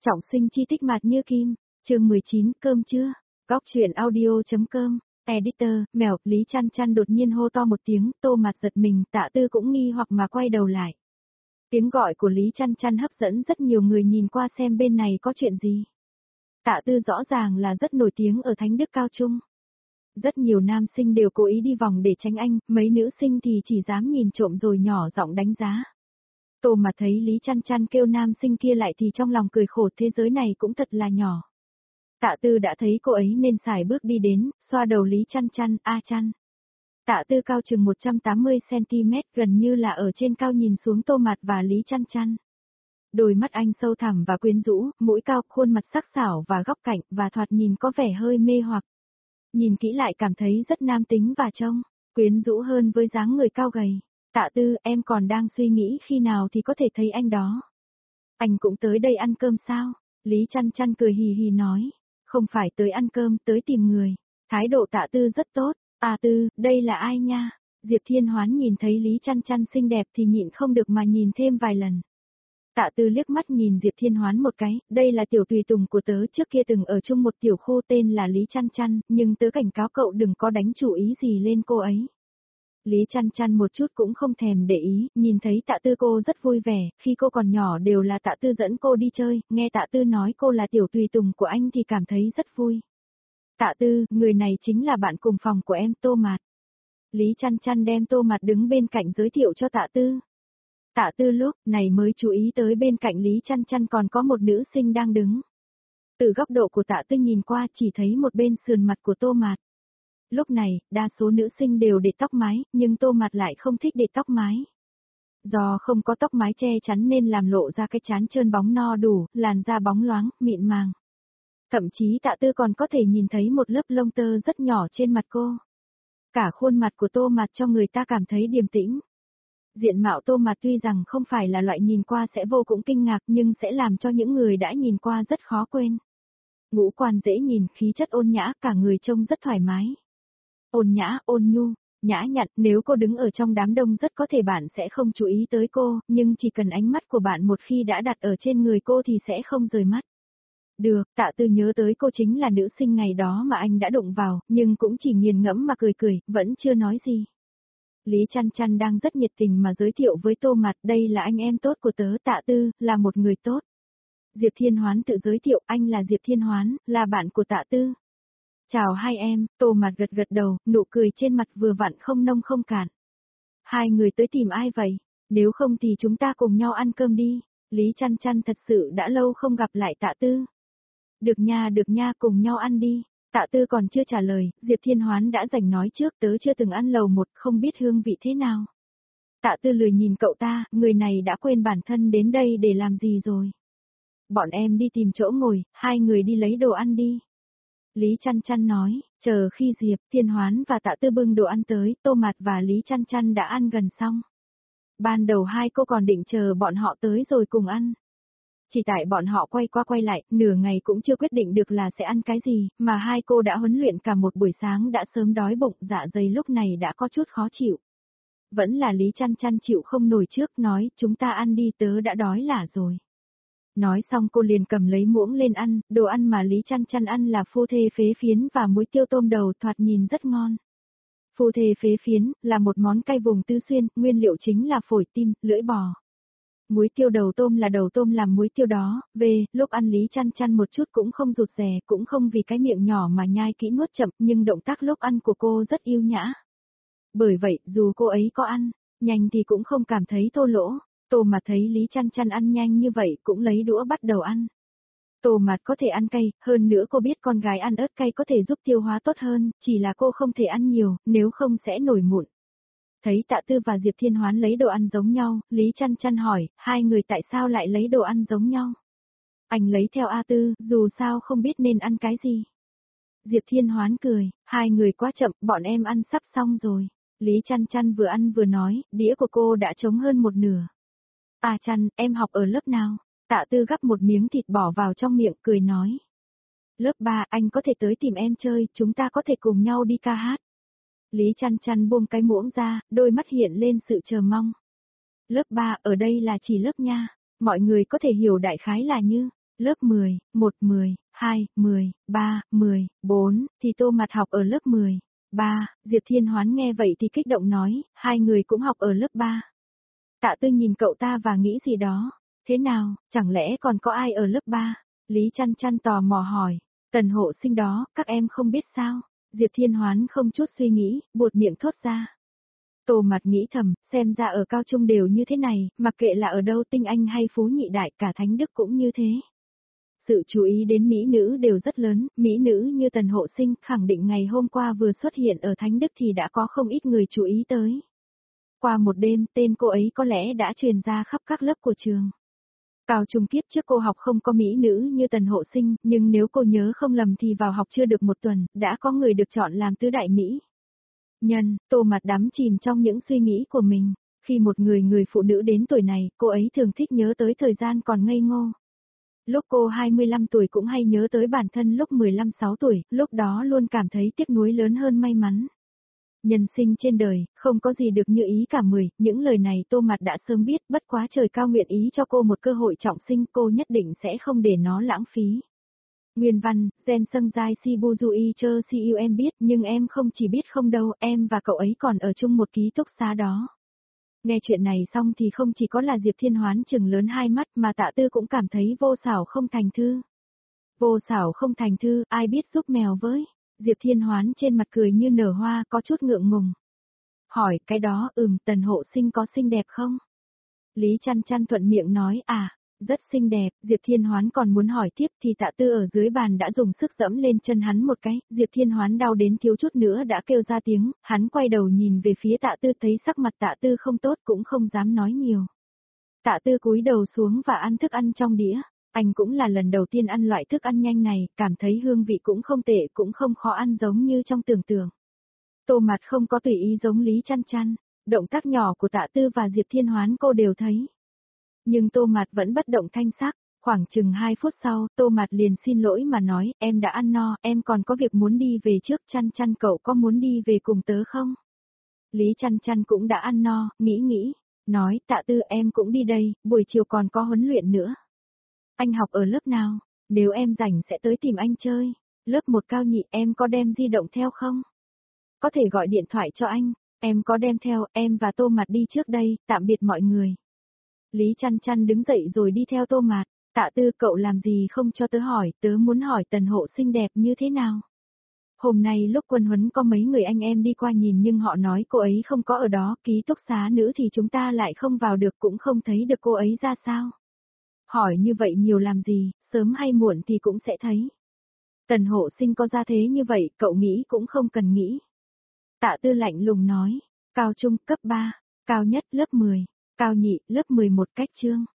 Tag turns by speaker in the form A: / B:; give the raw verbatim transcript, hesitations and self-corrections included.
A: Trọng sinh chi tích mạt như kim, chương mười chín, cơm chưa? Góc truyện audio.com, editor, mèo, Lý Chăn Chăn đột nhiên hô to một tiếng, Tô Mạt giật mình, Tạ Tư cũng nghi hoặc mà quay đầu lại. Tiếng gọi của Lý Chăn Chăn hấp dẫn rất nhiều người nhìn qua xem bên này có chuyện gì. Tạ Tư rõ ràng là rất nổi tiếng ở Thánh Đức Cao Trung. Rất nhiều nam sinh đều cố ý đi vòng để tránh anh, mấy nữ sinh thì chỉ dám nhìn trộm rồi nhỏ giọng đánh giá. Tô Mạt thấy Lý Chăn Chăn kêu nam sinh kia lại thì trong lòng cười khổ, thế giới này cũng thật là nhỏ. Tạ Tư đã thấy cô ấy nên xài bước đi đến, xoa đầu Lý Chăn Chăn, a Chăn. Tạ Tư cao chừng một trăm tám mươi xăng-ti-mét, gần như là ở trên cao nhìn xuống Tô Mạt và Lý Chăn Chăn. Đôi mắt anh sâu thẳm và quyến rũ, mũi cao, khuôn mặt sắc sảo và góc cạnh, và thoạt nhìn có vẻ hơi mê hoặc. Nhìn kỹ lại cảm thấy rất nam tính và trông quyến rũ hơn với dáng người cao gầy. Tạ Tư, em còn đang suy nghĩ khi nào thì có thể thấy anh đó. Anh cũng tới đây ăn cơm sao? Lý Chăn Chăn cười hì hì nói. Không phải tới ăn cơm, tới tìm người. Thái độ Tạ Tư rất tốt. À Tư, đây là ai nha? Diệp Thiên Hoán nhìn thấy Lý Chăn Chăn xinh đẹp thì nhịn không được mà nhìn thêm vài lần. Tạ Tư liếc mắt nhìn Diệp Thiên Hoán một cái, đây là tiểu tùy tùng của tớ, trước kia từng ở chung một tiểu khu tên là Lý Chăn Chăn, nhưng tớ cảnh cáo cậu đừng có đánh chủ ý gì lên cô ấy. Lý Chăn Chăn một chút cũng không thèm để ý, nhìn thấy Tạ Tư cô rất vui vẻ, khi cô còn nhỏ đều là Tạ Tư dẫn cô đi chơi, nghe Tạ Tư nói cô là tiểu tùy tùng của anh thì cảm thấy rất vui. Tạ Tư, người này chính là bạn cùng phòng của em, Tô Mạt. Lý Chăn Chăn đem Tô Mạt đứng bên cạnh giới thiệu cho Tạ Tư. Tạ Tư lúc này mới chú ý tới bên cạnh Lý Chăn Chăn còn có một nữ sinh đang đứng. Từ góc độ của Tạ Tư nhìn qua chỉ thấy một bên sườn mặt của Tô Mạt. Lúc này, đa số nữ sinh đều để tóc mái, nhưng Tô Mạt lại không thích để tóc mái. Do không có tóc mái che chắn nên làm lộ ra cái trán trơn bóng no đủ, làn da bóng loáng, mịn màng. Thậm chí Tạ Tư còn có thể nhìn thấy một lớp lông tơ rất nhỏ trên mặt cô. Cả khuôn mặt của Tô Mạt cho người ta cảm thấy điềm tĩnh. Diện mạo Tô Mạt tuy rằng không phải là loại nhìn qua sẽ vô cùng kinh ngạc nhưng sẽ làm cho những người đã nhìn qua rất khó quên. Ngũ quan dễ nhìn, khí chất ôn nhã, cả người trông rất thoải mái. Ôn nhã, ôn nhu, nhã nhặn, nếu cô đứng ở trong đám đông rất có thể bạn sẽ không chú ý tới cô, nhưng chỉ cần ánh mắt của bạn một khi đã đặt ở trên người cô thì sẽ không rời mắt. Được, Tạ Tư nhớ tới cô chính là nữ sinh ngày đó mà anh đã đụng vào, nhưng cũng chỉ nghiền ngẫm mà cười cười, vẫn chưa nói gì. Lý Chăn Chăn đang rất nhiệt tình mà giới thiệu với Tô Mạt, đây là anh em tốt của tớ, Tạ Tư, là một người tốt. Diệp Thiên Hoán tự giới thiệu, anh là Diệp Thiên Hoán, là bạn của Tạ Tư. Chào hai em, Tô Mạt gật gật đầu, nụ cười trên mặt vừa vặn không nông không cạn. Hai người tới tìm ai vậy? Nếu không thì chúng ta cùng nhau ăn cơm đi. Lý Chăn Chăn thật sự đã lâu không gặp lại Tạ Tư. Được nha, được nha, cùng nhau ăn đi. Tạ Tư còn chưa trả lời, Diệp Thiên Hoán đã giành nói trước, tớ chưa từng ăn lầu một, không biết hương vị thế nào. Tạ Tư lười nhìn cậu ta, người này đã quên bản thân đến đây để làm gì rồi. Bọn em đi tìm chỗ ngồi, hai người đi lấy đồ ăn đi. Lý Chăn Chăn nói, chờ khi Diệp Thiên Hoán và Tạ Tư bưng đồ ăn tới, Tô Mạt và Lý Chăn Chăn đã ăn gần xong. Ban đầu hai cô còn định chờ bọn họ tới rồi cùng ăn. Chỉ tại bọn họ quay qua quay lại, nửa ngày cũng chưa quyết định được là sẽ ăn cái gì, mà hai cô đã huấn luyện cả một buổi sáng đã sớm đói bụng, dạ dày lúc này đã có chút khó chịu. Vẫn là Lý Chăn Chăn chịu không nổi trước, nói, chúng ta ăn đi, tớ đã đói lả rồi. Nói xong cô liền cầm lấy muỗng lên ăn, đồ ăn mà Lý Chăn Chăn ăn là phu thê phế phiến và muối tiêu tôm đầu, thoạt nhìn rất ngon. Phu thê phế phiến là một món cay vùng Tứ Xuyên, nguyên liệu chính là phổi tim, lưỡi bò. Muối tiêu đầu tôm là đầu tôm làm muối tiêu đó, về, lúc ăn Lý Chăn Chăn một chút cũng không rụt rè, cũng không vì cái miệng nhỏ mà nhai kỹ nuốt chậm, nhưng động tác lúc ăn của cô rất yêu nhã. Bởi vậy, dù cô ấy có ăn nhanh thì cũng không cảm thấy thô lỗ. Tô Mạt thấy Lý Chăn Chăn ăn nhanh như vậy cũng lấy đũa bắt đầu ăn. Tô Mạt có thể ăn cay, hơn nữa cô biết con gái ăn ớt cay có thể giúp tiêu hóa tốt hơn, chỉ là cô không thể ăn nhiều, nếu không sẽ nổi mụn. Thấy Tạ Tư và Diệp Thiên Hoán lấy đồ ăn giống nhau, Lý Chăn Chăn hỏi, hai người tại sao lại lấy đồ ăn giống nhau? Anh lấy theo A Tư, dù sao không biết nên ăn cái gì. Diệp Thiên Hoán cười, hai người quá chậm, bọn em ăn sắp xong rồi. Lý Chăn Chăn vừa ăn vừa nói, đĩa của cô đã trống hơn một nửa. À Chăn, em học ở lớp nào? Tạ Tư gắp một miếng thịt bỏ vào trong miệng, cười nói. Lớp ba, anh có thể tới tìm em chơi, chúng ta có thể cùng nhau đi ca hát. Lý Chăn Chăn buông cái muỗng ra, đôi mắt hiện lên sự chờ mong. Lớp ba, ở đây là chỉ lớp nha, mọi người có thể hiểu đại khái là như, Lớp mười, một, mười, hai, mười, ba, mười, bốn, thì Tô Mạt học ở lớp mười. ba, Diệp Thiên Hoán nghe vậy thì kích động nói, hai người cũng học ở lớp ba. Tạ Tư nhìn cậu ta và nghĩ gì đó, thế nào, chẳng lẽ còn có ai ở lớp ba? Lý Chăn Chăn tò mò hỏi, Tần Hộ Sinh đó, các em không biết sao? Diệp Thiên Hoán không chút suy nghĩ, buột miệng thốt ra. Tô Mạt nghĩ thầm, xem ra ở cao trung đều như thế này, mặc kệ là ở đâu tinh anh hay phú nhị đại, cả Thánh Đức cũng như thế. Sự chú ý đến mỹ nữ đều rất lớn, mỹ nữ như Tần Hộ Sinh khẳng định ngày hôm qua vừa xuất hiện ở Thánh Đức thì đã có không ít người chú ý tới. Qua một đêm, tên cô ấy có lẽ đã truyền ra khắp các lớp của trường. Cao trung kiếp trước cô học không có mỹ nữ như Tần Hộ Sinh, nhưng nếu cô nhớ không lầm thì vào học chưa được một tuần, đã có người được chọn làm tứ đại mỹ nhân. Tô Mạt đắm chìm trong những suy nghĩ của mình. Khi một người người phụ nữ đến tuổi này, cô ấy thường thích nhớ tới thời gian còn ngây ngô. Lúc cô hai mươi lăm tuổi cũng hay nhớ tới bản thân lúc mười lăm sáu tuổi, lúc đó luôn cảm thấy tiếc nuối lớn hơn may mắn. Nhân sinh trên đời, không có gì được như ý cả mười, những lời này Tô Mạt đã sớm biết, bất quá trời cao nguyện ý cho cô một cơ hội trọng sinh, cô nhất định sẽ không để nó lãng phí. Nguyên văn, Gen Sâng Giai Si Bu Du Y Chơ Si Yêu em biết, nhưng em không chỉ biết không đâu, em và cậu ấy còn ở chung một ký túc xá đó. Nghe chuyện này xong thì không chỉ có là Diệp Thiên Hoán trừng lớn hai mắt mà Tạ Tư cũng cảm thấy vô xảo không thành thư. Vô xảo không thành thư, ai biết giúp mèo với. Diệp Thiên Hoán trên mặt cười như nở hoa, có chút ngượng ngùng. Hỏi, cái đó, ừm, Tần Hộ Sinh có xinh đẹp không? Lý Chăn Chăn thuận miệng nói, à, rất xinh đẹp. Diệp Thiên Hoán còn muốn hỏi tiếp thì Tạ Tư ở dưới bàn đã dùng sức dẫm lên chân hắn một cái, Diệp Thiên Hoán đau đến thiếu chút nữa đã kêu ra tiếng, hắn quay đầu nhìn về phía Tạ Tư thấy sắc mặt Tạ Tư không tốt cũng không dám nói nhiều. Tạ Tư cúi đầu xuống và ăn thức ăn trong đĩa. Anh cũng là lần đầu tiên ăn loại thức ăn nhanh này, cảm thấy hương vị cũng không tệ, cũng không khó ăn giống như trong tưởng tượng. Tô Mạt không có tùy ý giống Lý Chăn Chăn, động tác nhỏ của Tạ Tư và Diệp Thiên Hoán cô đều thấy. Nhưng Tô Mạt vẫn bất động thanh sắc, khoảng chừng hai phút sau, Tô Mạt liền xin lỗi mà nói, em đã ăn no, em còn có việc muốn đi về trước, Chăn Chăn cậu có muốn đi về cùng tớ không? Lý Chăn Chăn cũng đã ăn no, nghĩ nghĩ, nói, Tạ Tư em cũng đi đây, buổi chiều còn có huấn luyện nữa. Anh học ở lớp nào? Nếu em rảnh sẽ tới tìm anh chơi. Lớp một Cao Nhị, em có đem di động theo không? Có thể gọi điện thoại cho anh, em có đem theo, em và Tô Mạt đi trước đây, tạm biệt mọi người. Lý Chăn Chăn đứng dậy rồi đi theo Tô Mạt. Tạ Tư cậu làm gì không cho tớ hỏi, tớ muốn hỏi Tần Hộ xinh đẹp như thế nào? Hôm nay lúc quân huấn có mấy người anh em đi qua nhìn nhưng họ nói cô ấy không có ở đó, ký túc xá nữ thì chúng ta lại không vào được cũng không thấy được cô ấy ra sao. Hỏi như vậy nhiều làm gì, sớm hay muộn thì cũng sẽ thấy. Tần Hộ Sinh có ra thế như vậy, cậu nghĩ cũng không cần nghĩ. Tạ Tư lạnh lùng nói, cao trung cấp ba, cao nhất lớp mười, cao nhị lớp mười một cách chương.